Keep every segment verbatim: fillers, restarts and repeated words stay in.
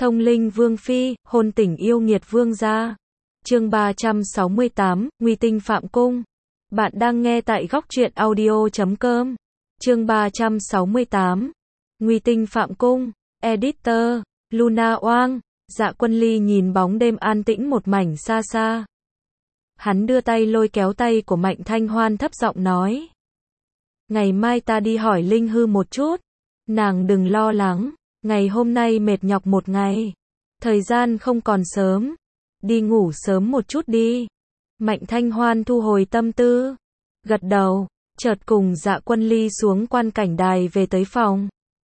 Thông linh vương phi, hôn tình yêu nghiệt vương gia. Chương ba trăm sáu mươi tám, Nguy tinh phạm cung. Bạn đang nghe tại góc truyện audio chấm com. Chương ba trăm sáu mươi tám. Nguy tinh phạm cung. Editor, Luna Oang. Dạ Quân Ly nhìn bóng đêm an tĩnh một mảnh xa xa. Hắn đưa tay lôi kéo tay của Mạnh Thanh Hoan thấp giọng nói. Ngày mai ta đi hỏi Linh Hư một chút. Nàng đừng lo lắng. Ngày hôm nay mệt nhọc một ngày. Thời gian không còn sớm. Đi ngủ sớm một chút đi. Mạnh Thanh Hoan thu hồi tâm tư. Gật đầu. Chợt cùng Dạ Quân Ly xuống quan cảnh đài về tới phòng.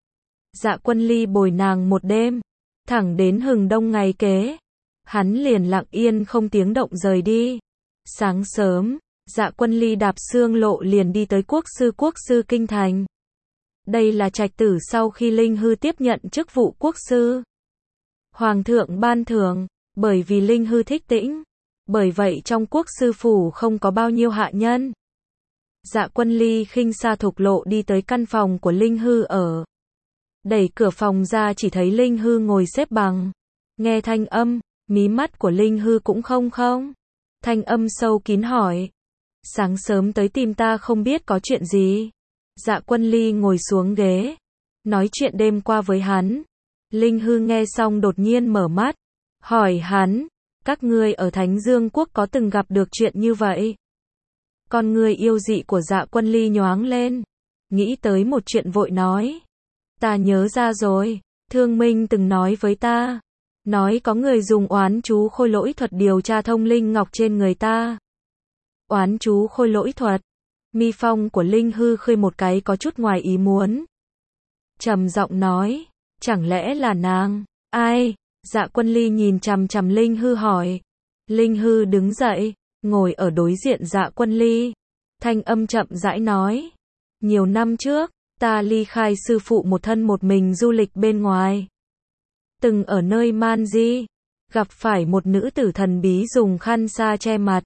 Dạ Quân Ly bồi nàng một đêm. Thẳng đến hừng đông ngày kế. Hắn liền lặng yên không tiếng động rời đi. Sáng sớm, Dạ Quân Ly đạp xương lộ liền đi tới quốc sư quốc sư kinh thành. Đây là trạch tử sau khi Linh Hư tiếp nhận chức vụ quốc sư. Hoàng thượng ban thưởng, bởi vì Linh Hư thích tĩnh. Bởi vậy trong quốc sư phủ không có bao nhiêu hạ nhân. Dạ Quân Ly khinh xa thục lộ đi tới căn phòng của Linh Hư ở. Đẩy cửa phòng ra chỉ thấy Linh Hư ngồi xếp bằng. Nghe thanh âm, mí mắt của Linh Hư cũng không không. Thanh âm sâu kín hỏi. Sáng sớm tới tìm ta không biết có chuyện gì. Dạ Quân Ly ngồi xuống ghế. Nói chuyện đêm qua với hắn. Linh Hư nghe xong đột nhiên mở mắt. Hỏi hắn. Các ngươi ở Thánh Dương Quốc có từng gặp được chuyện như vậy? Con người yêu dị của Dạ Quân Ly nhoáng lên. Nghĩ tới một chuyện vội nói. Ta nhớ ra rồi. Thương Minh từng nói với ta. Nói có người dùng oán chú khôi lỗi thuật điều tra thông linh ngọc trên người ta. Oán chú khôi lỗi thuật. Mi phong của Linh Hư khơi một cái có chút ngoài ý muốn. Trầm giọng nói. Chẳng lẽ là nàng? Ai? Dạ Quân Ly nhìn chằm chằm Linh Hư hỏi. Linh Hư đứng dậy. Ngồi ở đối diện Dạ Quân Ly. Thanh âm chậm rãi nói. Nhiều năm trước, ta ly khai sư phụ một thân một mình du lịch bên ngoài. Từng ở nơi Man Di. Gặp phải một nữ tử thần bí dùng khăn sa che mặt.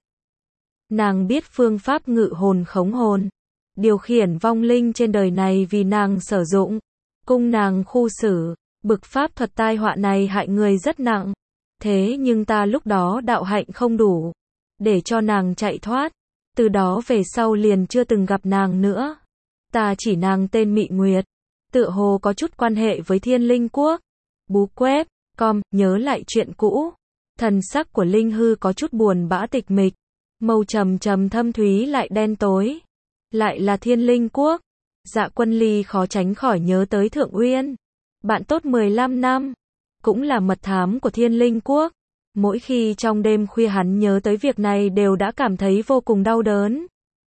Nàng biết phương pháp ngự hồn khống hồn. Điều khiển vong linh trên đời này vì nàng sử dụng. Cung nàng khu xử. Bực pháp thuật tai họa này hại người rất nặng. Thế nhưng ta lúc đó đạo hạnh không đủ. Để cho nàng chạy thoát. Từ đó về sau liền chưa từng gặp nàng nữa. Ta chỉ nàng tên Mị Nguyệt. Tựa hồ có chút quan hệ với Thiên Linh Quốc. Bú quét, com, nhớ lại chuyện cũ. Thần sắc của Linh Hư có chút buồn bã tịch mịch. Màu trầm trầm thâm thúy lại đen tối. Lại là Thiên Linh Quốc. Dạ Quân Ly khó tránh khỏi nhớ tới Thượng Uyên. Bạn tốt mười lăm năm. Cũng là mật thám của Thiên Linh Quốc. Mỗi khi trong đêm khuya hắn nhớ tới việc này đều đã cảm thấy vô cùng đau đớn.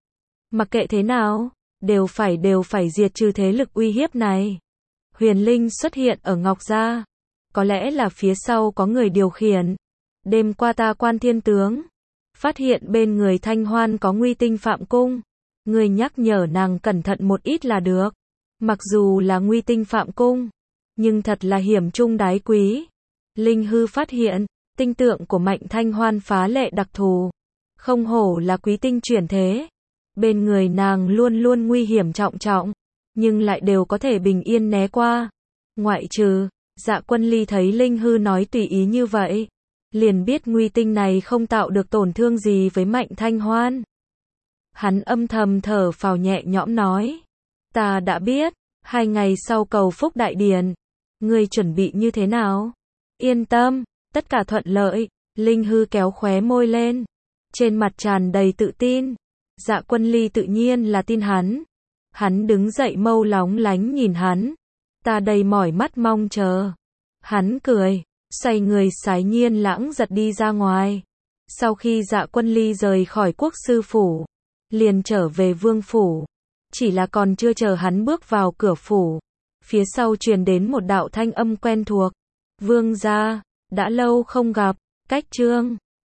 Mặc kệ thế nào, đều phải đều phải diệt trừ thế lực uy hiếp này. Huyền Linh xuất hiện ở Ngọc Gia. Có lẽ là phía sau có người điều khiển. Đêm qua ta quan thiên tướng. Phát hiện bên người Thanh Hoan có nguy tinh phạm cung. Người nhắc nhở nàng cẩn thận một ít là được. Mặc dù là nguy tinh phạm cung. Nhưng thật là hiểm trung đái quý. Linh Hư phát hiện. Tinh tượng của Mạnh Thanh Hoan phá lệ đặc thù. Không hổ là quý tinh chuyển thế. Bên người nàng luôn luôn nguy hiểm trọng trọng. Nhưng lại đều có thể bình yên né qua. Ngoại trừ, Dạ Quân Ly thấy Linh Hư nói tùy ý như vậy. Liền biết nguy tinh này không tạo được tổn thương gì với Mạnh Thanh Hoan. Hắn âm thầm thở phào nhẹ nhõm nói. Ta đã biết, hai ngày sau cầu phúc đại điển. Ngươi chuẩn bị như thế nào? Yên tâm, tất cả thuận lợi. Linh Hư kéo khóe môi lên. Trên mặt tràn đầy tự tin. Dạ Quân Ly tự nhiên là tin hắn. Hắn đứng dậy mâu lóng lánh nhìn hắn. Ta đầy mỏi mắt mong chờ. Hắn cười. Xoay người sái nhiên lãng giật đi ra ngoài. Sau khi Dạ Quân Ly rời khỏi quốc sư phủ. Liền trở về vương phủ. Chỉ là còn chưa chờ hắn bước vào cửa phủ. Phía sau truyền đến một đạo thanh âm quen thuộc. Vương gia, đã lâu không gặp. Cách chương